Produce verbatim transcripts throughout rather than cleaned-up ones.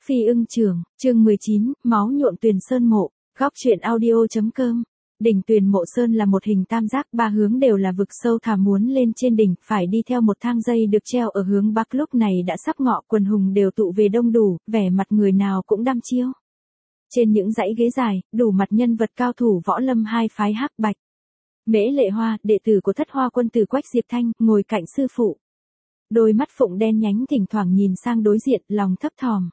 Phi ưng trường, chương mười chín, máu nhuộm Tuyền Sơn mộ, góc truyện audio.com. Đỉnh Tuyền Mộ Sơn là một hình tam giác, ba hướng đều là vực sâu thẳm, muốn lên trên đỉnh phải đi theo một thang dây được treo ở hướng bắc. Lúc này đã sắp ngọ, quần hùng đều tụ về đông đủ, vẻ mặt người nào cũng đăm chiêu. Trên những dãy ghế dài, đủ mặt nhân vật cao thủ võ lâm hai phái Hắc Bạch. Mễ Lệ Hoa, đệ tử của Thất Hoa Quân tử Quách Diệp Thanh, ngồi cạnh sư phụ. Đôi mắt phụng đen nhánh thỉnh thoảng nhìn sang đối diện, lòng thấp thỏm.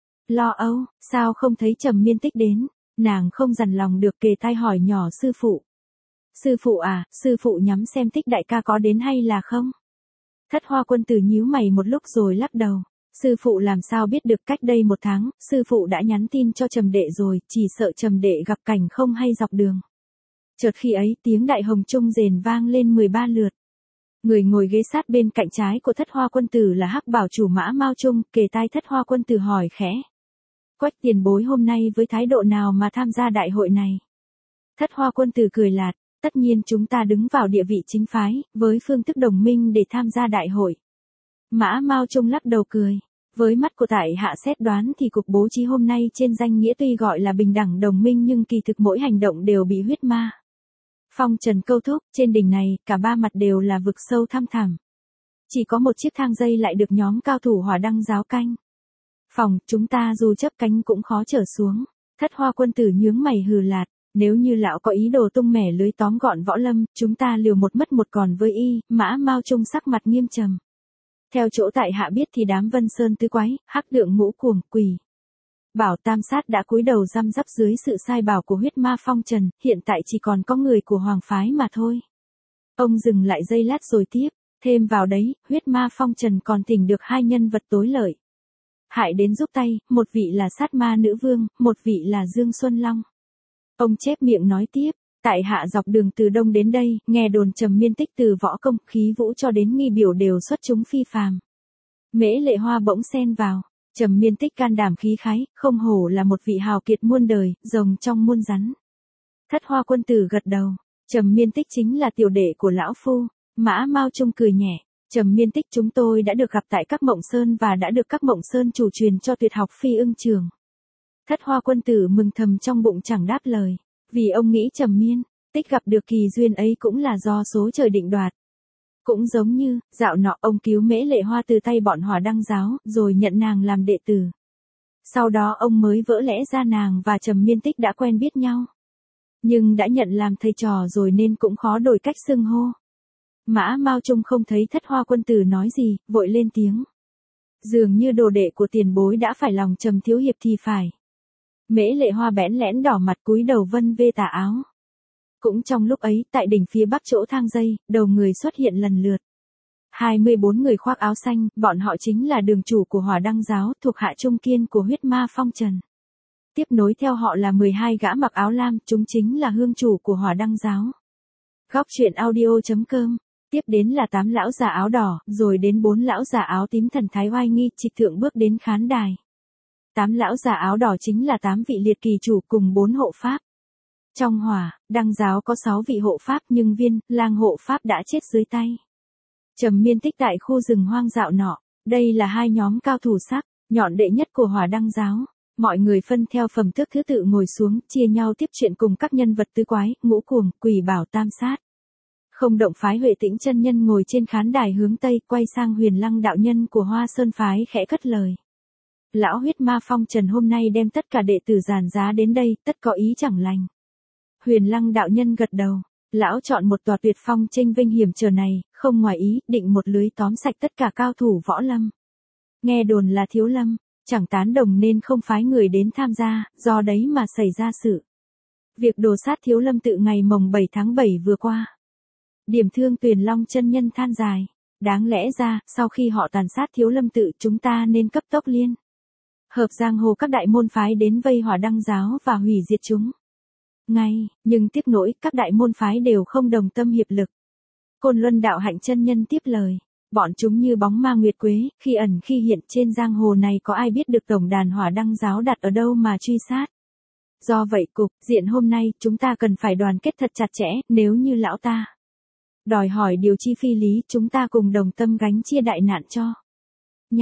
Lo âu, sao không thấy Trầm Miên Tích đến? Nàng không dằn lòng được kề tai hỏi nhỏ sư phụ. Sư phụ à, sư phụ nhắm xem Tích đại ca có đến hay là không? Thất Hoa Quân tử nhíu mày một lúc rồi lắc đầu. Sư phụ làm sao biết được, cách đây một tháng, sư phụ đã nhắn tin cho Trầm đệ rồi, chỉ sợ Trầm đệ gặp cảnh không hay dọc đường. Chợt khi ấy, tiếng đại hồng trung rền vang lên mười ba lượt. Người ngồi ghế sát bên cạnh trái của Thất Hoa Quân tử là Hắc Bảo chủ Mã Mao Trung, kề tai Thất Hoa Quân tử hỏi khẽ. Quách tiền bối hôm nay với thái độ nào mà tham gia đại hội này? Thất Hoa Quân tử cười lạt, tất nhiên chúng ta đứng vào địa vị chính phái, với phương thức đồng minh để tham gia đại hội. Mã Mao Trung lắc đầu cười, với mắt của tại hạ xét đoán thì cục bố trí hôm nay trên danh nghĩa tuy gọi là bình đẳng đồng minh nhưng kỳ thực mỗi hành động đều bị huyết ma phong trần câu thúc. Trên đỉnh này, cả ba mặt đều là vực sâu thăm thẳm. Chỉ có một chiếc thang dây lại được nhóm cao thủ Hỏa Đăng giáo canh phòng, chúng ta dù chấp cánh cũng khó trở xuống. Thất Hoa Quân tử nhướng mày hừ lạt, nếu như lão có ý đồ tung mẻ lưới tóm gọn võ lâm, chúng ta liều một mất một còn với y. Mã Mao Trung sắc mặt nghiêm trầm. Theo chỗ tại hạ biết thì đám Vân Sơn tứ quái, Hắc Lượng ngũ cuồng, Quỷ Bảo tam sát đã cúi đầu răm rắp dưới sự sai bảo của huyết ma phong trần, hiện tại chỉ còn có người của Hoàng phái mà thôi. Ông dừng lại giây lát rồi tiếp, thêm vào đấy, huyết ma phong trần còn tìm được hai nhân vật tối lợi hại đến giúp tay, một vị là sát ma nữ vương, một vị là Dương Xuân Long. Ông chép miệng nói tiếp, tại hạ dọc đường từ đông đến đây, nghe đồn Trầm Miên Tích từ võ công, khí vũ cho đến nghi biểu đều xuất chúng phi phàm. Mễ Lệ Hoa bỗng xen vào, Trầm Miên Tích can đảm khí khái, không hổ là một vị hào kiệt muôn đời, rồng trong muôn rắn. Thất Hoa Quân tử gật đầu, Trầm Miên Tích chính là tiểu đệ của lão phu. Mã Mao Trung cười nhẹ, Trầm Miên Tích chúng tôi đã được gặp tại các Mộng Sơn và đã được các Mộng Sơn chủ truyền cho tuyệt học Phi ưng trường. Thất Hoa Quân tử mừng thầm trong bụng chẳng đáp lời, vì ông nghĩ Trầm Miên Tích gặp được kỳ duyên ấy cũng là do số trời định đoạt. Cũng giống như, dạo nọ ông cứu Mễ Lệ Hoa từ tay bọn Hỏa Đăng giáo, rồi nhận nàng làm đệ tử. Sau đó ông mới vỡ lẽ ra nàng và Trầm Miên Tích đã quen biết nhau. Nhưng đã nhận làm thầy trò rồi nên cũng khó đổi cách xưng hô. Mã Mao Trung không thấy Thất Hoa Quân tử nói gì, vội lên tiếng. Dường như đồ đệ của tiền bối đã phải lòng Trầm thiếu hiệp thì phải. Mễ Lệ Hoa bẽn lẽn đỏ mặt cúi đầu vân vê tà áo. Cũng trong lúc ấy, tại đỉnh phía bắc chỗ thang dây, đầu người xuất hiện lần lượt. hai mươi bốn người khoác áo xanh, bọn họ chính là đường chủ của Hỏa Đăng giáo, thuộc hạ trung kiên của huyết ma phong trần. Tiếp nối theo họ là mười hai gã mặc áo lam, chúng chính là hương chủ của Hỏa Đăng giáo. Góc truyện audio.com. Tiếp đến là tám lão già áo đỏ, rồi đến bốn lão già áo tím thần thái oai nghi, trịch thượng bước đến khán đài. Tám lão già áo đỏ chính là tám vị liệt kỳ chủ cùng bốn hộ pháp. Trong Hỏa Đăng giáo có sáu vị hộ pháp nhưng Viên, Lang hộ pháp đã chết dưới tay Trầm Miên Tích tại khu rừng hoang dạo nọ. Đây là hai nhóm cao thủ sắc nhọn đệ nhất của Hỏa Đăng giáo. Mọi người phân theo phẩm tước thứ tự ngồi xuống, chia nhau tiếp chuyện cùng các nhân vật tứ quái, ngũ cuồng, Quỷ Bảo tam sát. Không động phái Huệ Tĩnh chân nhân ngồi trên khán đài hướng tây, quay sang Huyền Lăng đạo nhân của Hoa Sơn phái khẽ cất lời. Lão huyết ma phong trần hôm nay đem tất cả đệ tử giàn giá đến đây, tất có ý chẳng lành. Huyền Lăng đạo nhân gật đầu, lão chọn một tòa tuyệt phong tranh vinh hiểm trở này, không ngoài ý, định một lưới tóm sạch tất cả cao thủ võ lâm. Nghe đồn là Thiếu Lâm chẳng tán đồng nên không phái người đến tham gia, do đấy mà xảy ra sự việc đồ sát Thiếu Lâm tự ngày mồng bảy tháng bảy vừa qua. Điểm thương Tuyền Long chân nhân than dài, đáng lẽ ra, sau khi họ tàn sát Thiếu Lâm tự, chúng ta nên cấp tốc liên hợp giang hồ các đại môn phái đến vây Hỏa Đăng giáo và hủy diệt chúng ngay, nhưng tiếc nỗi các đại môn phái đều không đồng tâm hiệp lực. Côn Luân đạo hạnh chân nhân tiếp lời, bọn chúng như bóng ma nguyệt quế, khi ẩn khi hiện, trên giang hồ này có ai biết được tổng đàn Hỏa Đăng giáo đặt ở đâu mà truy sát. Do vậy cục diện hôm nay chúng ta cần phải đoàn kết thật chặt chẽ, nếu như lão ta đòi hỏi điều chi phi lý, chúng ta cùng đồng tâm gánh chia đại nạn cho nhau,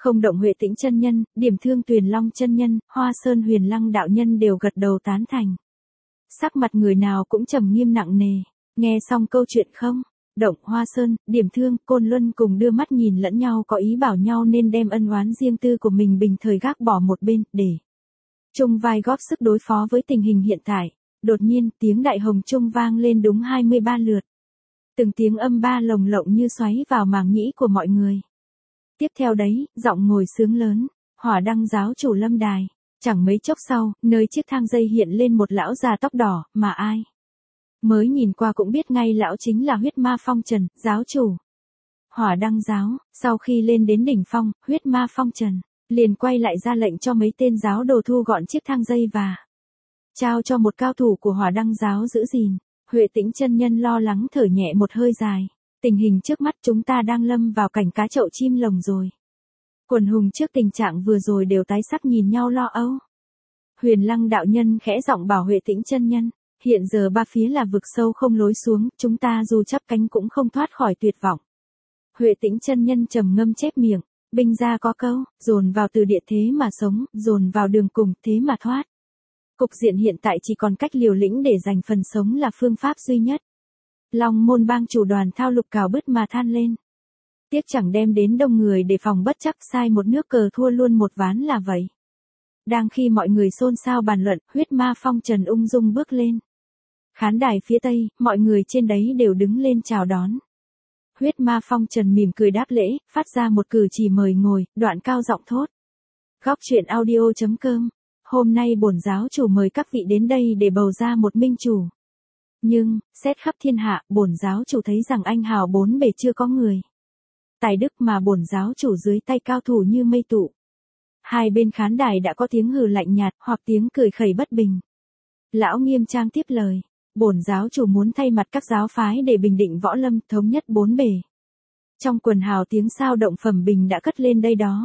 Không động Huệ Tĩnh chân nhân, Điểm Thương Tuyền Long chân nhân, Hoa Sơn Huyền Lăng đạo nhân đều gật đầu tán thành. Sắc mặt người nào cũng trầm nghiêm nặng nề, nghe xong câu chuyện không? Động, Hoa Sơn, Điểm Thương, Côn Luân cùng đưa mắt nhìn lẫn nhau có ý bảo nhau nên đem ân oán riêng tư của mình bình thời gác bỏ một bên, để chung vai góp sức đối phó với tình hình hiện tại. Đột nhiên, tiếng đại hồng chung vang lên đúng hai mươi ba lượt. Từng tiếng âm ba lồng lộng như xoáy vào màng nhĩ của mọi người. Tiếp theo đấy, giọng ngồi sướng lớn, Hỏa Đăng giáo chủ lâm đài. Chẳng mấy chốc sau, nơi chiếc thang dây hiện lên một lão già tóc đỏ, mà ai mới nhìn qua cũng biết ngay lão chính là Huyết Ma Phong Trần, giáo chủ Hỏa Đăng giáo. Sau khi lên đến đỉnh phong, Huyết Ma Phong Trần liền quay lại ra lệnh cho mấy tên giáo đồ thu gọn chiếc thang dây và trao cho một cao thủ của Hỏa Đăng giáo giữ gìn. Huệ Tĩnh chân nhân lo lắng thở nhẹ một hơi dài. Tình hình trước mắt chúng ta đang lâm vào cảnh cá chậu chim lồng rồi. Quần hùng trước tình trạng vừa rồi đều tái sắc nhìn nhau lo âu. Huyền Lăng đạo nhân khẽ giọng bảo Huệ Tĩnh chân nhân, hiện giờ ba phía là vực sâu không lối xuống, chúng ta dù chắp cánh cũng không thoát khỏi tuyệt vọng. Huệ Tĩnh chân nhân trầm ngâm chép miệng, binh gia có câu, dồn vào từ địa thế mà sống, dồn vào đường cùng thế mà thoát. Cục diện hiện tại chỉ còn cách liều lĩnh để giành phần sống là phương pháp duy nhất. Long Môn bang chủ đoàn thao lục cào bứt mà than lên. Tiếc chẳng đem đến đông người để phòng bất chắc, sai một nước cờ thua luôn một ván là vậy. Đang khi mọi người xôn xao bàn luận, Huyết Ma Phong Trần ung dung bước lên. Khán đài phía tây, mọi người trên đấy đều đứng lên chào đón. Huyết Ma Phong Trần mỉm cười đáp lễ, phát ra một cử chỉ mời ngồi, đoạn cao giọng thốt. Góc truyện audio chấm com. Hôm nay bổn giáo chủ mời các vị đến đây để bầu ra một minh chủ. Nhưng, xét khắp thiên hạ, bổn giáo chủ thấy rằng anh hào bốn bề chưa có người tài đức mà bổn giáo chủ dưới tay cao thủ như mây tụ. Hai bên khán đài đã có tiếng hừ lạnh nhạt hoặc tiếng cười khẩy bất bình. Lão Nghiêm Trang tiếp lời, bổn giáo chủ muốn thay mặt các giáo phái để bình định võ lâm, thống nhất bốn bề. Trong quần hào tiếng sao động phẩm bình đã cất lên đây đó.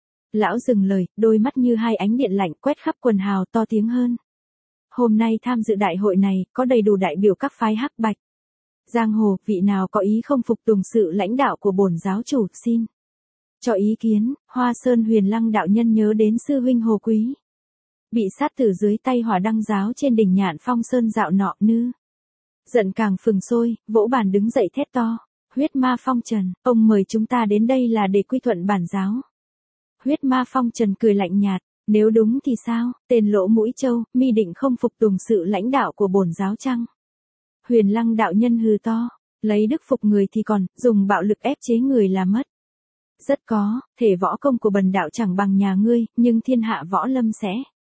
Lão dừng lời, đôi mắt như hai ánh điện lạnh quét khắp quần hào, to tiếng hơn. Hôm nay tham dự đại hội này, có đầy đủ đại biểu các phái hắc bạch giang hồ, vị nào có ý không phục tùng sự lãnh đạo của bổn giáo chủ, xin cho ý kiến. Hoa Sơn Huyền Lăng đạo nhân nhớ đến sư huynh Hồ Quý, bị sát tử dưới tay Hỏa Đăng giáo trên đỉnh Nhạn Phong Sơn dạo nọ nư. Giận càng phừng sôi, vỗ bàn đứng dậy thét to, Huyết Ma Phong Trần, ông mời chúng ta đến đây là để quy thuận bản giáo. Huyết Ma Phong Trần cười lạnh nhạt, nếu đúng thì sao, tên lỗ mũi trâu, mi định không phục tùng sự lãnh đạo của bổn giáo chăng? Huyền Lăng đạo nhân hừ to, lấy đức phục người thì còn, dùng bạo lực ép chế người là mất. Rất có, thể võ công của bần đạo chẳng bằng nhà ngươi, nhưng thiên hạ võ lâm sẽ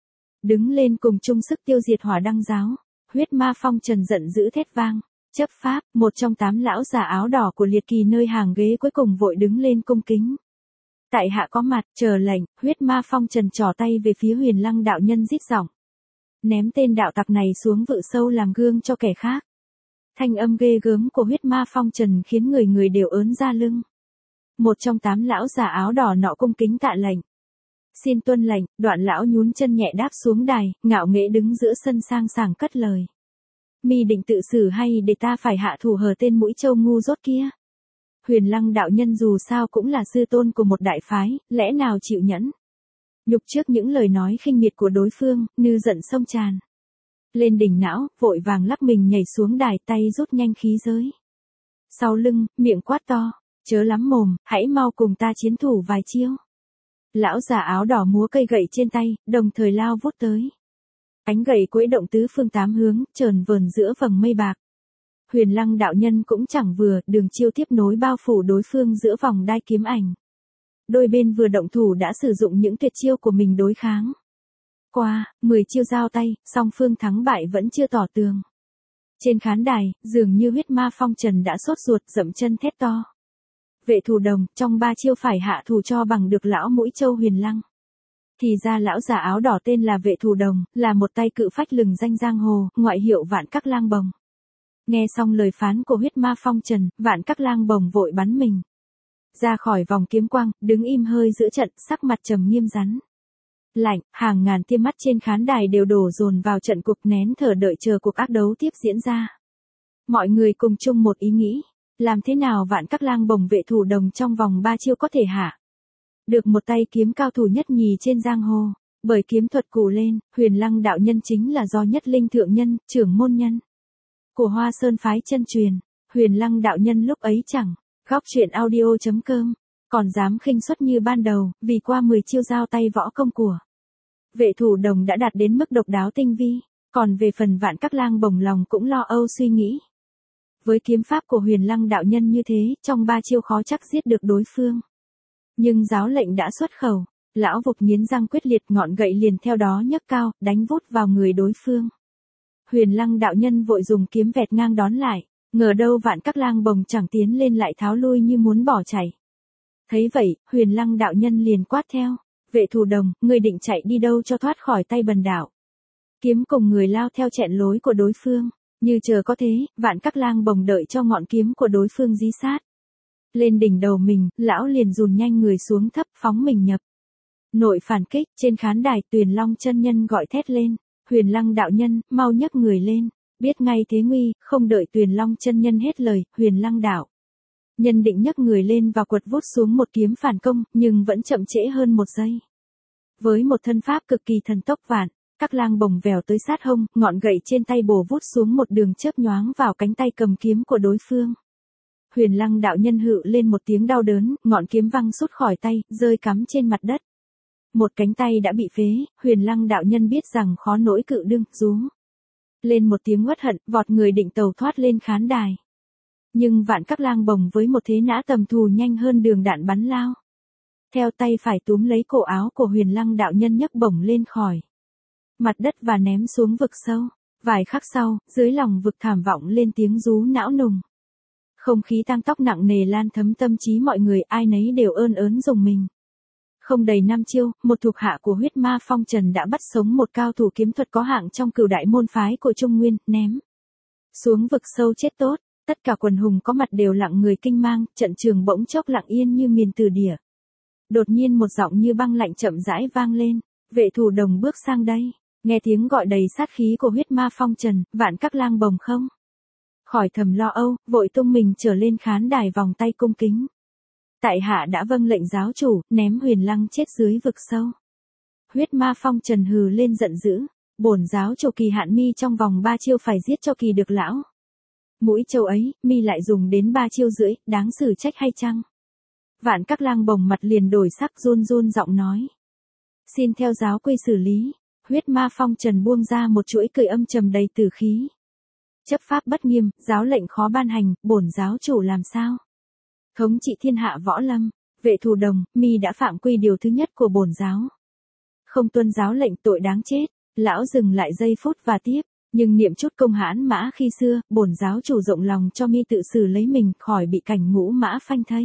đứng lên cùng chung sức tiêu diệt Hỏa Đăng giáo. Huyết Ma Phong Trần giận dữ thét vang, chấp pháp, một trong tám lão già áo đỏ của liệt kỳ nơi hàng ghế cuối cùng vội đứng lên cung kính. Tại hạ có mặt, chờ lệnh. Huyết Ma Phong Trần trỏ tay về phía Huyền Lăng đạo nhân rít giọng, ném tên đạo tặc này xuống vực sâu làm gương cho kẻ khác. Thanh âm ghê gớm của Huyết Ma Phong Trần khiến người người đều ớn ra lưng. Một trong tám lão già áo đỏ nọ cung kính tạ lệnh. Xin tuân lệnh. Đoạn lão nhún chân nhẹ đáp xuống đài, ngạo nghễ đứng giữa sân sang sảng cất lời. Mi định tự xử hay để ta phải hạ thủ hờ tên mũi trâu ngu dốt kia? Huyền Lăng đạo nhân dù sao cũng là sư tôn của một đại phái, lẽ nào chịu nhẫn nhục trước những lời nói khinh miệt của đối phương, nư giận sông tràn lên đỉnh não, vội vàng lắc mình nhảy xuống đài, tay rút nhanh khí giới sau lưng, miệng quát to, chớ lắm mồm, hãy mau cùng ta chiến thủ vài chiêu. Lão già áo đỏ múa cây gậy trên tay, đồng thời lao vút tới. Cánh gậy quẫy động tứ phương tám hướng, chờn vờn giữa vầng mây bạc. Huyền Lăng đạo nhân cũng chẳng vừa, đường chiêu tiếp nối bao phủ đối phương giữa vòng đai kiếm ảnh. Đôi bên vừa động thủ đã sử dụng những tuyệt chiêu của mình đối kháng. Qua, mười chiêu giao tay, song phương thắng bại vẫn chưa tỏ tường. Trên khán đài, dường như Huyết Ma Phong Trần đã sốt ruột, dậm chân thét to. Vệ Thủ Đồng, trong ba chiêu phải hạ thủ cho bằng được lão mũi trâu Huyền Lăng. Thì ra lão già áo đỏ tên là Vệ Thủ Đồng, là một tay cự phách lừng danh giang hồ, ngoại hiệu Vạn Các Lang Bồng. Nghe xong lời phán của Huyết Ma Phong Trần, Vạn Các Lang Bồng vội bắn mình ra khỏi vòng kiếm quang, đứng im hơi giữa trận, sắc mặt trầm nghiêm rắn lạnh. Hàng ngàn tia mắt trên khán đài đều đổ dồn vào trận cuộc, nén thở đợi chờ cuộc ác đấu tiếp diễn ra. Mọi người cùng chung một ý nghĩ, làm thế nào Vạn Các Lang Bồng Vệ Thủ Đồng trong vòng ba chiêu có thể hạ Được một tay kiếm cao thủ nhất nhì trên giang hồ, bởi kiếm thuật cụ lên, Huyền Lăng đạo nhân chính là do Nhất Linh thượng nhân, trưởng môn nhân của Hoa Sơn phái chân truyền. Huyền Lăng đạo nhân lúc ấy chẳng, góc truyện audio.com, còn dám khinh suất như ban đầu, vì qua mười chiêu giao tay võ công của Vệ Thủ Đồng đã đạt đến mức độc đáo tinh vi, còn về phần Vạn Các Lang bồng lòng cũng lo âu suy nghĩ. Với kiếm pháp của Huyền Lăng đạo nhân như thế, trong ba chiêu khó chắc giết được đối phương. Nhưng giáo lệnh đã xuất khẩu, lão vục nghiến răng quyết liệt, ngọn gậy liền theo đó nhấc cao, đánh vút vào người đối phương. Huyền Lăng đạo nhân vội dùng kiếm vẹt ngang đón lại, ngờ đâu Vạn Các Lang bồng chẳng tiến lên lại tháo lui như muốn bỏ chạy. Thấy vậy, Huyền Lăng đạo nhân liền quát theo, Vệ Thủ Đồng, ngươi định chạy đi đâu cho thoát khỏi tay bần đạo. Kiếm cùng người lao theo chẹn lối của đối phương, như chờ có thế, Vạn Các Lang bồng đợi cho ngọn kiếm của đối phương dí sát lên đỉnh đầu mình, lão liền dùn nhanh người xuống thấp phóng mình nhập nội phản kích. Trên khán đài Tuyền Long chân nhân gọi thét lên, Huyền Lăng đạo nhân, mau nhấc người lên. Biết ngay thế nguy, không đợi Tuyền Long chân nhân hết lời, Huyền Lăng đạo nhân định nhấc người lên và quật vút xuống một kiếm phản công, nhưng vẫn chậm trễ hơn một giây. Với một thân pháp cực kỳ thần tốc, Vạn Các Lang bồng vèo tới sát hông, ngọn gậy trên tay bổ vút xuống một đường chớp nhoáng vào cánh tay cầm kiếm của đối phương. Huyền Lăng đạo nhân hự lên một tiếng đau đớn, ngọn kiếm văng sút khỏi tay, rơi cắm trên mặt đất. Một cánh tay đã bị phế, Huyền Lăng đạo nhân biết rằng khó nỗi cự đương, rú lên một tiếng uất hận, vọt người định tàu thoát lên khán đài. Nhưng Vạn Các Lang bồng với một thế nã tầm thù nhanh hơn đường đạn bắn lao. Theo tay phải túm lấy cổ áo của Huyền Lăng đạo nhân nhấc bổng lên khỏi mặt đất và ném xuống vực sâu. Vài khắc sau, dưới lòng vực thảm vọng lên tiếng rú não nùng. Không khí tang tóc nặng nề lan thấm tâm trí mọi người, ai nấy đều ơn ớn rùng mình. Không đầy năm chiêu, một thuộc hạ của Huyết Ma Phong Trần đã bắt sống một cao thủ kiếm thuật có hạng trong cửu đại môn phái của Trung Nguyên, ném xuống vực sâu chết tốt. Tất cả quần hùng có mặt đều lặng người kinh mang, trận trường bỗng chốc lặng yên như miền từ địa. Đột nhiên một giọng như băng lạnh chậm rãi vang lên, Vệ Thủ Đồng bước sang đây. Nghe tiếng gọi đầy sát khí của Huyết Ma Phong Trần, Vạn Các Lang bồng không khỏi thầm lo âu, vội tung mình trở lên khán đài vòng tay cung kính. Tại hạ đã vâng lệnh giáo chủ, ném Huyền Lăng chết dưới vực sâu. Huyết Ma Phong Trần hừ lên giận dữ, bổn giáo chủ Kỳ hạn mi trong vòng ba chiêu phải giết cho kỳ được lão. Mũi châu ấy, mi lại dùng đến ba chiêu rưỡi, đáng xử trách hay chăng? Vạn Các Lang bồng mặt liền đổi sắc, run run giọng nói. Xin theo giáo quy xử lý. Huyết Ma Phong Trần buông ra một chuỗi cười âm trầm đầy tử khí. Chấp pháp bất nghiêm, giáo lệnh khó ban hành, bổn giáo chủ làm sao? Thống trị thiên hạ võ lâm, Vệ Thủ Đồng, mi đã phạm quy điều thứ nhất của bổn giáo. Không tuân giáo lệnh tội đáng chết. Lão dừng lại giây phút và tiếp, nhưng niệm chút công hãn mã khi xưa, bổn giáo chủ rộng lòng cho mi tự xử lấy mình khỏi bị cảnh ngũ mã phanh thây.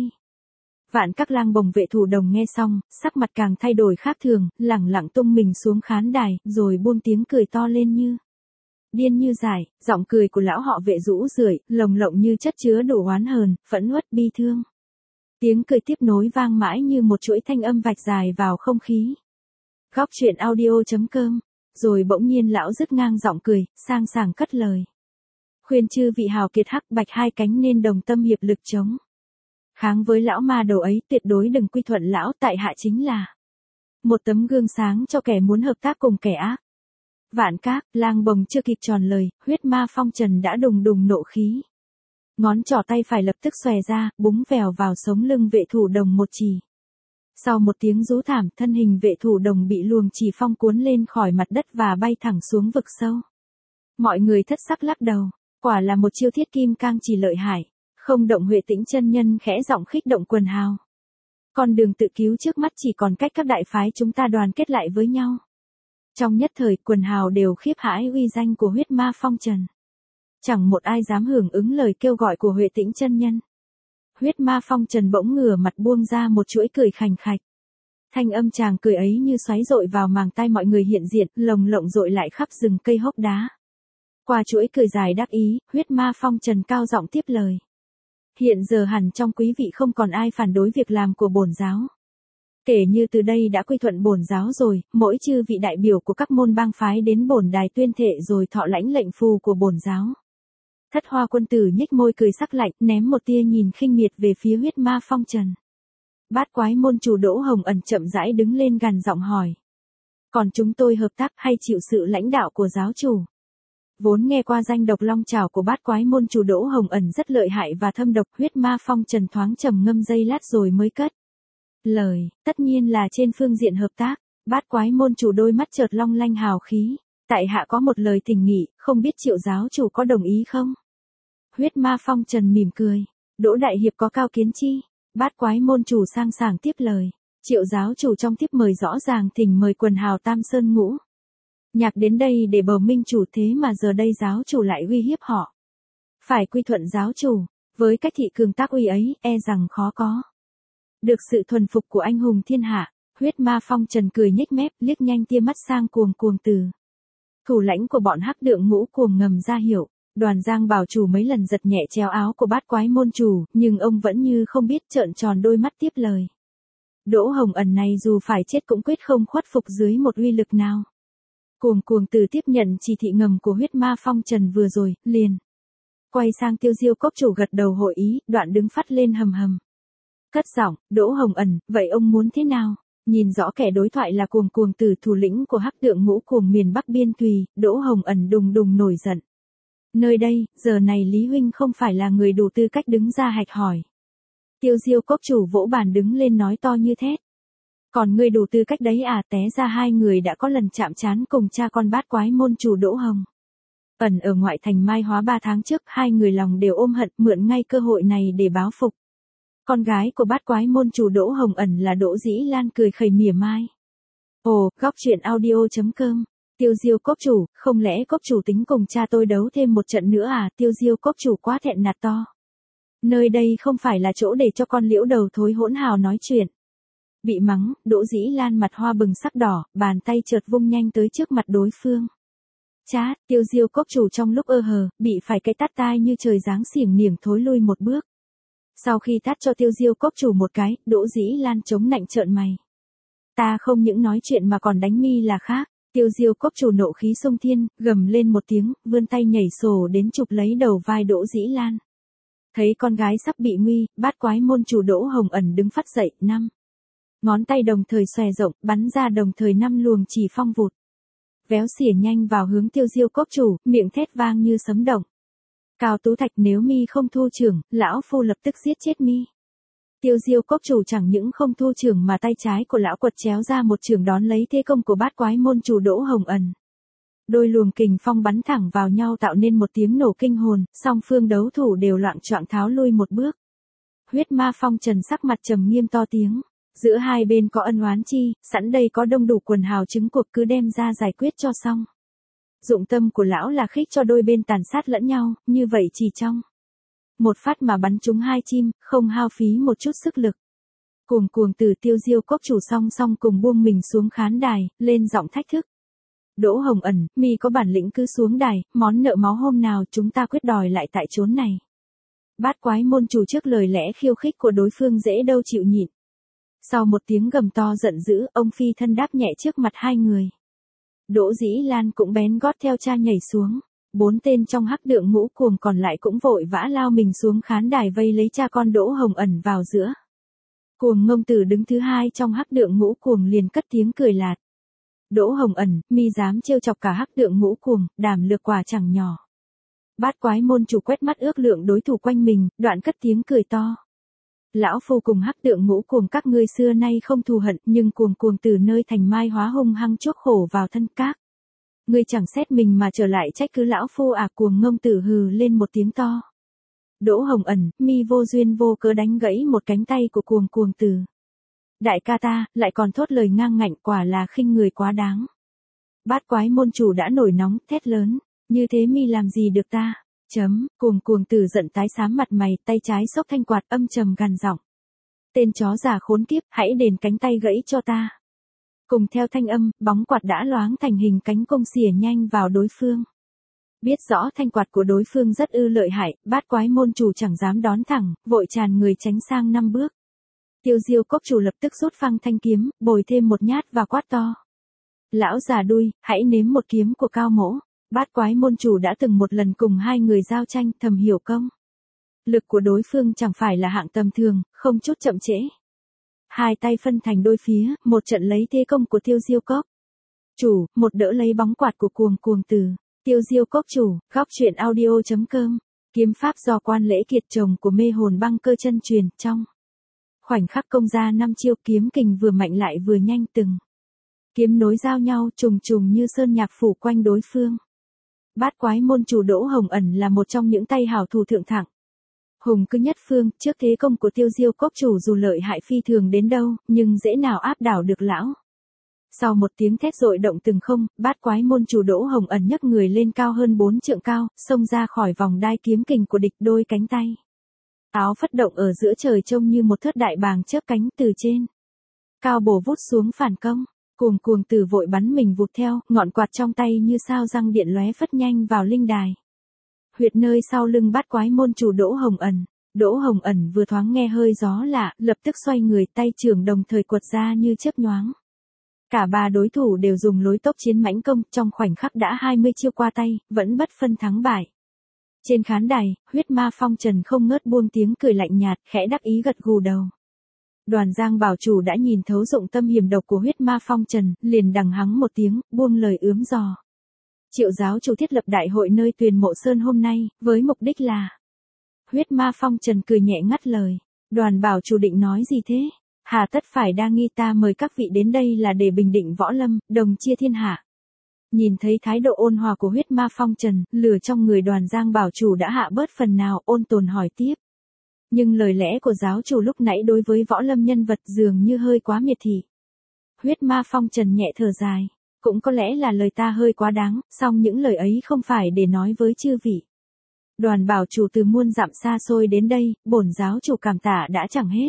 Vạn Các Lang bồng Vệ Thủ Đồng nghe xong, sắc mặt càng thay đổi khác thường, lẳng lặng tung mình xuống khán đài, rồi buông tiếng cười to lên như điên như dại. Giọng cười của lão họ Vệ rũ rượi, lồng lộng như chất chứa đủ oán hờn, phẫn uất bi thương. Tiếng cười tiếp nối vang mãi như một chuỗi thanh âm vạch dài vào không khí. Góc truyện audio.com. Rồi bỗng nhiên lão dứt ngang giọng cười, sang sảng cất lời. Khuyên chư vị hào kiệt hắc bạch hai cánh nên đồng tâm hiệp lực chống kháng với lão ma đầu ấy, tuyệt đối đừng quy thuận lão, tại hạ chính là một tấm gương sáng cho kẻ muốn hợp tác cùng kẻ ác. Vạn Các Lang bồng chưa kịp tròn lời, Huyết Ma Phong Trần đã đùng đùng nộ khí. Ngón trỏ tay phải lập tức xòe ra, búng vèo vào sống lưng Vệ Thủ Đồng một chì. Sau một tiếng rú thảm, thân hình Vệ Thủ Đồng bị luồng chỉ phong cuốn lên khỏi mặt đất và bay thẳng xuống vực sâu. Mọi người thất sắc lắc đầu, quả là một chiêu thiết kim cang chỉ lợi hại. Không động. Huệ Tĩnh chân nhân khẽ giọng khích động quần hào. Con đường tự cứu trước mắt chỉ còn cách các đại phái chúng ta đoàn kết lại với nhau. Trong nhất thời, quần hào đều khiếp hãi uy danh của Huyết Ma Phong Trần. Chẳng một ai dám hưởng ứng lời kêu gọi của Huệ Tĩnh chân nhân. Huyết Ma Phong Trần bỗng ngửa mặt buông ra một chuỗi cười khành khạch. Thanh âm chàng cười ấy như xoáy dội vào màng tai mọi người hiện diện, lồng lộng dội lại khắp rừng cây hốc đá. Qua chuỗi cười dài đắc ý, Huyết Ma Phong Trần cao giọng tiếp lời. Hiện giờ hẳn trong quý vị không còn ai phản đối việc làm của bổn giáo. Kể như từ đây đã quy thuận bổn giáo rồi, mỗi chư vị đại biểu của các môn bang phái đến bổn đài tuyên thệ rồi thọ lãnh lệnh phù của bổn giáo. Thất Hoa quân tử nhếch môi cười sắc lạnh, ném một tia nhìn khinh miệt về phía Huyết Ma Phong Trần. Bát quái môn chủ Đỗ Hồng Ẩn chậm rãi đứng lên gằn giọng hỏi. Còn chúng tôi hợp tác hay chịu sự lãnh đạo của giáo chủ? Vốn nghe qua danh độc long trảo của bát quái môn chủ Đỗ Hồng Ẩn rất lợi hại và thâm độc, huyết ma phong trần thoáng trầm ngâm giây lát rồi mới cất lời, tất nhiên là trên phương diện hợp tác. Bát quái môn chủ đôi mắt chợt long lanh hào khí. Tại hạ có một lời tình nghị, không biết Triệu giáo chủ có đồng ý không? Huyết ma phong trần mỉm cười. Đỗ đại hiệp có cao kiến chi? Bát quái môn chủ sang sảng tiếp lời. Triệu giáo chủ trong tiếp mời rõ ràng thỉnh mời quần hào Tam Sơn Ngũ Nhạc đến đây để bầu minh chủ, thế mà giờ đây giáo chủ lại uy hiếp họ. Phải quy thuận giáo chủ, với cách thị cường tác uy ấy, e rằng khó có được sự thuần phục của anh hùng thiên hạ. Huyết ma phong trần cười nhếch mép, liếc nhanh tia mắt sang Cuồng Cuồng Từ. Thủ lãnh của bọn hắc đượng ngũ cuồng ngầm ra hiệu. Đoàn Giang bảo chủ mấy lần giật nhẹ chéo áo của bát quái môn chủ, nhưng ông vẫn như không biết, trợn tròn đôi mắt tiếp lời. Đỗ Hồng Ẩn này dù phải chết cũng quyết không khuất phục dưới một uy lực nào. Cuồng Cuồng Từ tiếp nhận chỉ thị ngầm của huyết ma phong trần vừa rồi, liền quay sang Tiêu Diêu cốc chủ gật đầu hội ý, đoạn đứng phát lên hầm hầm. Cất giọng, Đỗ Hồng Ẩn, vậy ông muốn thế nào? Nhìn rõ kẻ đối thoại là Cuồng Cuồng Từ, thủ lĩnh của hắc tượng ngũ cuồng miền Bắc Biên Thùy, Đỗ Hồng Ẩn đùng đùng nổi giận. Nơi đây, giờ này Lý huynh không phải là người đủ tư cách đứng ra hạch hỏi. Tiêu Diêu cốc chủ vỗ bàn đứng lên nói to như thét. Còn ngươi đủ tư cách đấy à? Té ra hai người đã có lần chạm trán cùng cha con bát quái môn chủ Đỗ Hồng Ẩn ở ngoại thành Mai Hóa ba tháng trước, hai người lòng đều ôm hận, mượn ngay cơ hội này để báo phục. Con gái của bát quái môn chủ Đỗ Hồng Ẩn là Đỗ Dĩ Lan cười khẩy mỉa mai. Ồ, góc truyện audio.com. Tiêu Diêu cốc chủ, không lẽ cốc chủ tính cùng cha tôi đấu thêm một trận nữa à? Tiêu Diêu cốc chủ quá thẹn nạt to. Nơi đây không phải là chỗ để cho con liễu đầu thối hỗn hào nói chuyện. Bị mắng, Đỗ Dĩ Lan mặt hoa bừng sắc đỏ, bàn tay chợt vung nhanh tới trước mặt đối phương. Chát, Tiêu Diêu cốc chủ trong lúc ơ hờ, bị phải cái tát tai như trời giáng xiềng niềng thối lui một bước. Sau khi tát cho Tiêu Diêu cốc chủ một cái, Đỗ Dĩ Lan chống nạnh trợn mày. Ta không những nói chuyện mà còn đánh mi là khác. Tiêu Diêu cốc chủ nộ khí xông thiên, gầm lên một tiếng, vươn tay nhảy sổ đến chụp lấy đầu vai Đỗ Dĩ Lan. Thấy con gái sắp bị nguy, bát quái môn chủ Đỗ Hồng Ẩn đứng phát dậy, năm ngón tay đồng thời xòe rộng, bắn ra đồng thời năm luồng chỉ phong vụt. Véo xỉa nhanh vào hướng Tiêu Diêu cốc chủ, miệng thét vang như sấm động. Cao Tú Thạch, nếu mi không thu trưởng, lão phu lập tức giết chết mi. Tiêu Diêu cốc chủ chẳng những không thu trưởng mà tay trái của lão quật chéo ra một trường đón lấy thế công của bát quái môn chủ Đỗ Hồng Ẩn. Đôi luồng kình phong bắn thẳng vào nhau tạo nên một tiếng nổ kinh hồn, song phương đấu thủ đều loạng choạng tháo lui một bước. Huyết ma phong trần sắc mặt trầm nghiêm to tiếng. Giữa hai bên có ân oán chi, sẵn đây có đông đủ quần hào chứng cuộc, cứ đem ra giải quyết cho xong. Dụng tâm của lão là khích cho đôi bên tàn sát lẫn nhau, như vậy chỉ trong một phát mà bắn trúng hai chim, không hao phí một chút sức lực. Cuồng Cuồng Từ, Tiêu Diêu cốc chủ song song cùng buông mình xuống khán đài, lên giọng thách thức. Đỗ Hồng Ẩn, mi có bản lĩnh cứ xuống đài, món nợ máu hôm nào chúng ta quyết đòi lại tại chốn này. Bát quái môn chủ trước lời lẽ khiêu khích của đối phương dễ đâu chịu nhịn. Sau một tiếng gầm to giận dữ, ông phi thân đáp nhẹ trước mặt hai người. Đỗ Dĩ Lan cũng bén gót theo cha nhảy xuống. Bốn tên trong hắc đượng ngũ cuồng còn lại cũng vội vã lao mình xuống khán đài vây lấy cha con Đỗ Hồng Ẩn vào giữa. Cuồng Ngông Tử đứng thứ hai trong hắc đượng ngũ cuồng liền cất tiếng cười lạt. Đỗ Hồng Ẩn, mi dám trêu chọc cả hắc đượng ngũ cuồng, đảm lược quả chẳng nhỏ. Bát quái môn chủ quét mắt ước lượng đối thủ quanh mình, đoạn cất tiếng cười to. Lão phu cùng hắc tượng ngũ cuồng các ngươi xưa nay không thù hận, nhưng Cuồng Cuồng từ nơi thành Mai Hóa hung hăng chuốc khổ vào thân các. Ngươi chẳng xét mình mà trở lại trách cứ lão phu à? Cuồng Ngông Tử hừ lên một tiếng to. Đỗ Hồng Ẩn, mi vô duyên vô cớ đánh gãy một cánh tay của Cuồng Cuồng Tử. Đại ca ta, lại còn thốt lời ngang ngạnh, quả là khinh người quá đáng. Bát quái môn chủ đã nổi nóng, thét lớn, như thế mi làm gì được ta? Chấm, Cuồng Cuồng Tử giận tái xám mặt mày, tay trái xốc thanh quạt âm trầm gằn giọng. Tên chó già khốn kiếp, hãy đền cánh tay gãy cho ta. Cùng theo thanh âm, bóng quạt đã loáng thành hình cánh cung xỉa nhanh vào đối phương. Biết rõ thanh quạt của đối phương rất ư lợi hại, bát quái môn chủ chẳng dám đón thẳng, vội tràn người tránh sang năm bước. Tiêu Diêu cốc chủ lập tức rút phăng thanh kiếm, bồi thêm một nhát và quát to. Lão già đuôi, hãy nếm một kiếm của Cao Mỗ. Bát quái môn chủ đã từng một lần cùng hai người giao tranh, thầm hiểu công lực của đối phương chẳng phải là hạng tầm thường, không chút chậm trễ. Hai tay phân thành đôi phía, một trận lấy thế công của Tiêu Diêu Cốc chủ, một đỡ lấy bóng quạt của Cuồng Cuồng Tử. Tiêu Diêu Cốc chủ, góc truyện audio chấm com. Kiếm pháp do Quan Lễ Kiệt chồng của Mê Hồn Băng Cơ chân truyền, trong khoảnh khắc công ra năm chiêu, kiếm kình vừa mạnh lại vừa nhanh, từng kiếm nối giao nhau trùng trùng như sơn nhạc phủ quanh đối phương. Bát Quái môn chủ Đỗ Hồng Ẩn là một trong những tay hảo thủ thượng thẳng. Hùng cứ nhất phương, trước thế công của Tiêu Diêu Cốc chủ dù lợi hại phi thường đến đâu, nhưng dễ nào áp đảo được lão. Sau một tiếng thét dội động từng không, Bát Quái môn chủ Đỗ Hồng Ẩn nhấc người lên cao hơn bốn trượng cao, xông ra khỏi vòng đai kiếm kình của địch, đôi cánh tay áo phất động ở giữa trời trông như một thớt đại bàng chớp cánh từ trên cao bổ vút xuống phản công. Cuồng Cuồng Tử vội bắn mình vụt theo, ngọn quạt trong tay như sao răng điện lóe phất nhanh vào linh đài. Huyệt nơi sau lưng Bát Quái môn chủ Đỗ Hồng Ẩn. Đỗ Hồng Ẩn vừa thoáng nghe hơi gió lạ, lập tức xoay người, tay trưởng đồng thời quật ra như chớp nhoáng. Cả ba đối thủ đều dùng lối tốc chiến mãnh công, trong khoảnh khắc đã hai mươi chiêu qua tay, vẫn bất phân thắng bại. Trên khán đài, Huyết Ma Phong Trần không ngớt buông tiếng cười lạnh nhạt, khẽ đắc ý gật gù đầu. Đoàn Giang bảo chủ đã nhìn thấu dụng tâm hiểm độc của Huyết Ma Phong Trần, liền đằng hắng một tiếng, buông lời ướm giò. Triệu giáo chủ thiết lập đại hội nơi Tuyền Mộ Sơn hôm nay, với mục đích là... Huyết Ma Phong Trần cười nhẹ ngắt lời. Đoàn bảo chủ định nói gì thế? Hà tất phải đa nghi, ta mời các vị đến đây là để bình định võ lâm, đồng chia thiên hạ. Nhìn thấy thái độ ôn hòa của Huyết Ma Phong Trần, lửa trong người Đoàn Giang bảo chủ đã hạ bớt phần nào, ôn tồn hỏi tiếp. Nhưng lời lẽ của giáo chủ lúc nãy đối với võ lâm nhân vật dường như hơi quá miệt thị. Huyết Ma Phong Trần nhẹ thở dài. Cũng có lẽ là lời ta hơi quá đáng, song những lời ấy không phải để nói với chư vị. Đoàn bảo chủ từ muôn dặm xa xôi đến đây, bổn giáo chủ cảm tạ đã chẳng hết.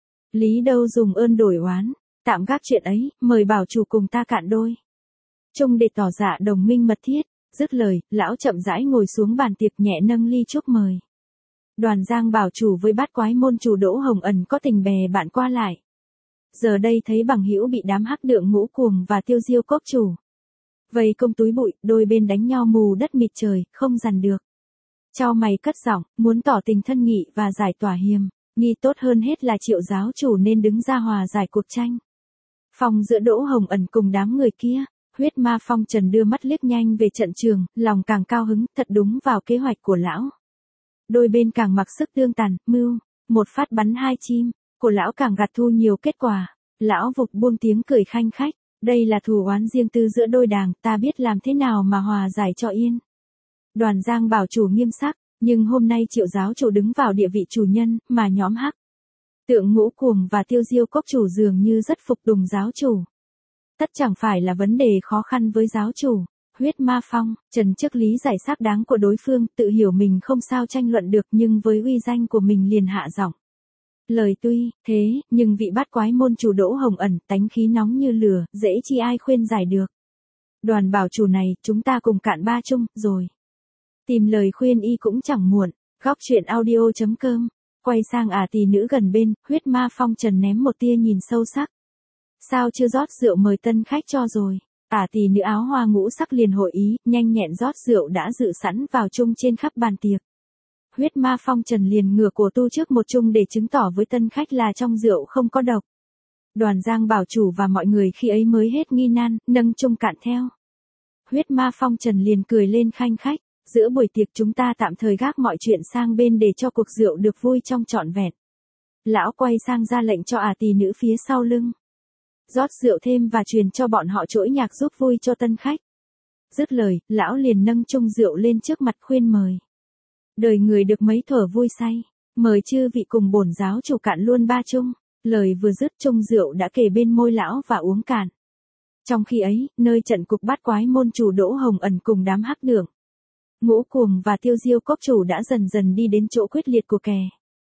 Lý đâu dùng ơn đổi oán, tạm gác chuyện ấy, mời bảo chủ cùng ta cạn đôi. Trung để tỏ dạ đồng minh mật thiết, dứt lời, lão chậm rãi ngồi xuống bàn tiệc nhẹ nâng ly chúc mời. Đoàn Giang bảo chủ với Bát Quái môn chủ Đỗ Hồng Ẩn có tình bè bạn qua lại. Giờ đây thấy bằng hữu bị đám hắc đượng Ngũ Cuồng và Tiêu Diêu Cốc chủ vây công túi bụi, đôi bên đánh nhau mù đất mịt trời, không dằn được. Chau mày cất giọng, muốn tỏ tình thân nghị và giải tỏa hiềm nghi, tốt hơn hết là Triệu giáo chủ nên đứng ra hòa giải cuộc tranh phòng giữa Đỗ Hồng Ẩn cùng đám người kia. Huyết Ma Phong Trần đưa mắt liếc nhanh về trận trường, lòng càng cao hứng, thật đúng vào kế hoạch của lão. Đôi bên càng mặc sức tương tàn, mưu một phát bắn hai chim của lão càng gặt thu nhiều kết quả. Lão vụt buông tiếng cười khanh khách, đây là thù oán riêng tư giữa đôi đảng, ta biết làm thế nào mà hòa giải cho yên. Đoàn Giang bảo chủ nghiêm sắc, nhưng hôm nay Triệu giáo chủ đứng vào địa vị chủ nhân, mà nhóm hắc tượng Ngũ Cuồng và Tiêu Diêu Cốc chủ dường như rất phục tùng giáo chủ. Tất chẳng phải là vấn đề khó khăn với giáo chủ. Huyết Ma Phong Trần trước lý giải xác đáng của đối phương, tự hiểu mình không sao tranh luận được, nhưng với uy danh của mình liền hạ giọng. Lời tuy thế, nhưng vị Bát Quái môn chủ Đỗ Hồng Ẩn tánh khí nóng như lửa, dễ chi ai khuyên giải được. Đoàn bảo chủ này, chúng ta cùng cạn ba chung, rồi tìm lời khuyên y cũng chẳng muộn. Góc truyện audio chấm com. Quay sang ả tỷ nữ gần bên, Huyết Ma Phong Trần ném một tia nhìn sâu sắc. Sao chưa rót rượu mời tân khách cho rồi? Ả tỷ nữ áo hoa ngũ sắc liền hội ý, nhanh nhẹn rót rượu đã dự sẵn vào chung trên khắp bàn tiệc. Huyết Ma Phong Trần liền ngửa cổ tu trước một chung để chứng tỏ với tân khách là trong rượu không có độc. Đoàn Giang bảo chủ và mọi người khi ấy mới hết nghi nan, nâng chung cạn theo. Huyết Ma Phong Trần liền cười lên khanh khách, giữa buổi tiệc chúng ta tạm thời gác mọi chuyện sang bên để cho cuộc rượu được vui trong trọn vẹn. Lão quay sang ra lệnh cho ả tỷ nữ phía sau lưng. Rót rượu thêm và truyền cho bọn họ trỗi nhạc giúp vui cho tân khách. Dứt lời, lão liền nâng chung rượu lên trước mặt khuyên mời. Đời người được mấy thuở vui say, mời chư vị cùng bổn giáo chủ cạn luôn ba chung. Lời vừa dứt chung rượu đã kề bên môi lão và uống cạn. Trong khi ấy, nơi trận cục Bát Quái môn chủ Đỗ Hồng Ẩn cùng đám hắc đượng Ngũ Cuồng và Tiêu Diêu Cốc chủ đã dần dần đi đến chỗ quyết liệt của kè.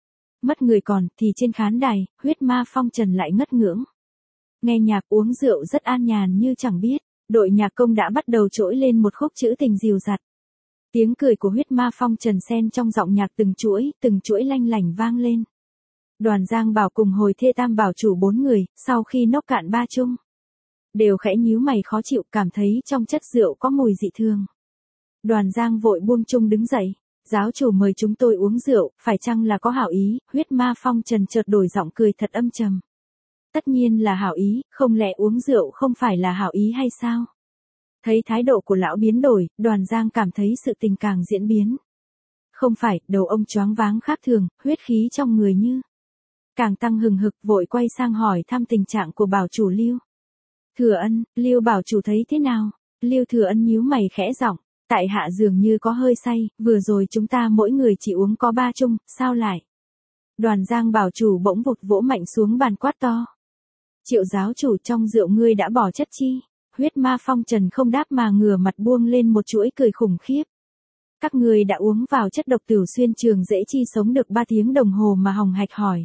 Mất người còn, thì trên khán đài, Huyết Ma Phong Trần lại ngất ngưỡng. Nghe nhạc uống rượu rất an nhàn như chẳng biết, đội nhạc công đã bắt đầu trỗi lên một khúc trữ tình dìu dặt. Tiếng cười của Huyết Ma Phong Trần xen trong giọng nhạc từng chuỗi, từng chuỗi lanh lảnh vang lên. Đoàn Giang bảo cùng hồi thê tam bảo chủ bốn người, sau khi nốc cạn ba chung, đều khẽ nhíu mày khó chịu, cảm thấy trong chất rượu có mùi dị thường. Đoàn Giang vội buông chung đứng dậy. Giáo chủ mời chúng tôi uống rượu, phải chăng là có hảo ý? Huyết Ma Phong Trần chợt đổi giọng cười thật âm trầm. Tất nhiên là hảo ý, không lẽ uống rượu không phải là hảo ý hay sao? Thấy thái độ của lão biến đổi, Đoàn Giang cảm thấy sự tình càng diễn biến. Không phải, đầu ông choáng váng khác thường, huyết khí trong người như càng tăng hừng hực, vội quay sang hỏi thăm tình trạng của bảo chủ Lưu. Thừa Ân, Lưu bảo chủ thấy thế nào? Lưu Thừa Ân nhíu mày khẽ giọng, tại hạ dường như có hơi say, vừa rồi chúng ta mỗi người chỉ uống có ba chung, sao lại? Đoàn Giang bảo chủ bỗng vụt vỗ mạnh xuống bàn quát to. Triệu giáo chủ, trong rượu ngươi đã bỏ chất chi? Huyết Ma Phong Trần không đáp mà ngửa mặt buông lên một chuỗi cười khủng khiếp. Các ngươi đã uống vào chất độc Tử Xuyên Trường dễ chi sống được ba tiếng đồng hồ mà hồng hạch hỏi.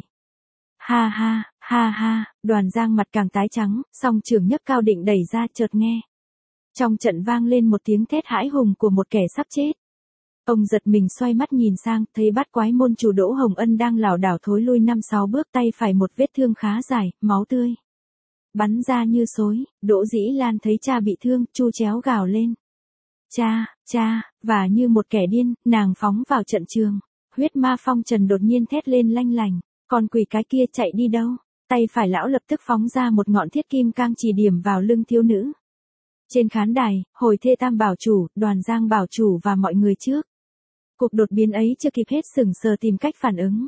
Ha ha, ha ha, Đoàn Giang mặt càng tái trắng, song trường nhấc cao định đẩy ra, chợt nghe. Trong trận vang lên một tiếng thét hãi hùng của một kẻ sắp chết. Ông giật mình xoay mắt nhìn sang, thấy bát quái môn chủ Đỗ Hồng Ân đang lảo đảo thối lui năm sáu bước, tay phải một vết thương khá dài, máu tươi bắn ra như xối. Đỗ Dĩ Lan thấy cha bị thương, chu chéo gào lên. Cha, cha, và như một kẻ điên, nàng phóng vào trận trường. Huyết Ma Phong Trần đột nhiên thét lên lanh lành, con quỷ cái kia chạy đi đâu? Tay phải lão lập tức phóng ra một ngọn thiết kim cang chỉ điểm vào lưng thiếu nữ. Trên khán đài, Hồi Thê Tam bảo chủ, Đoàn Giang bảo chủ và mọi người trước. Cuộc đột biến ấy chưa kịp hết sừng sờ tìm cách phản ứng.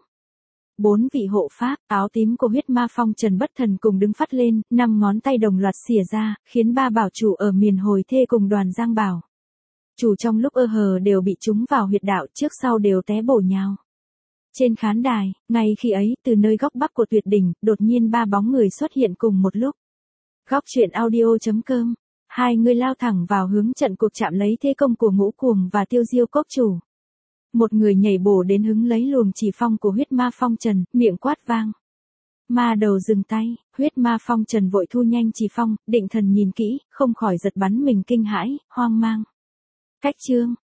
Bốn vị hộ pháp, áo tím của Huyết Ma Phong Trần bất thần cùng đứng phắt lên, năm ngón tay đồng loạt xỉa ra, khiến ba bảo chủ ở miền Hồi Thê cùng Đoàn Giang bảo chủ trong lúc ơ hờ đều bị trúng vào huyệt đạo, trước sau đều té bổ nhào. Trên khán đài, ngay khi ấy, từ nơi góc bắc của tuyệt đỉnh, đột nhiên ba bóng người xuất hiện cùng một lúc. Góc truyện audio chấm com. Hai người lao thẳng vào hướng trận cuộc chạm lấy thế công của Ngũ Cuồng và Tiêu Diêu Cốc chủ. Một người nhảy bổ đến hứng lấy luồng chỉ phong của Huyết Ma Phong Trần, miệng quát vang. Ma đầu dừng tay, Huyết Ma Phong Trần vội thu nhanh chỉ phong, định thần nhìn kỹ, không khỏi giật bắn mình kinh hãi, hoang mang. Cách chương,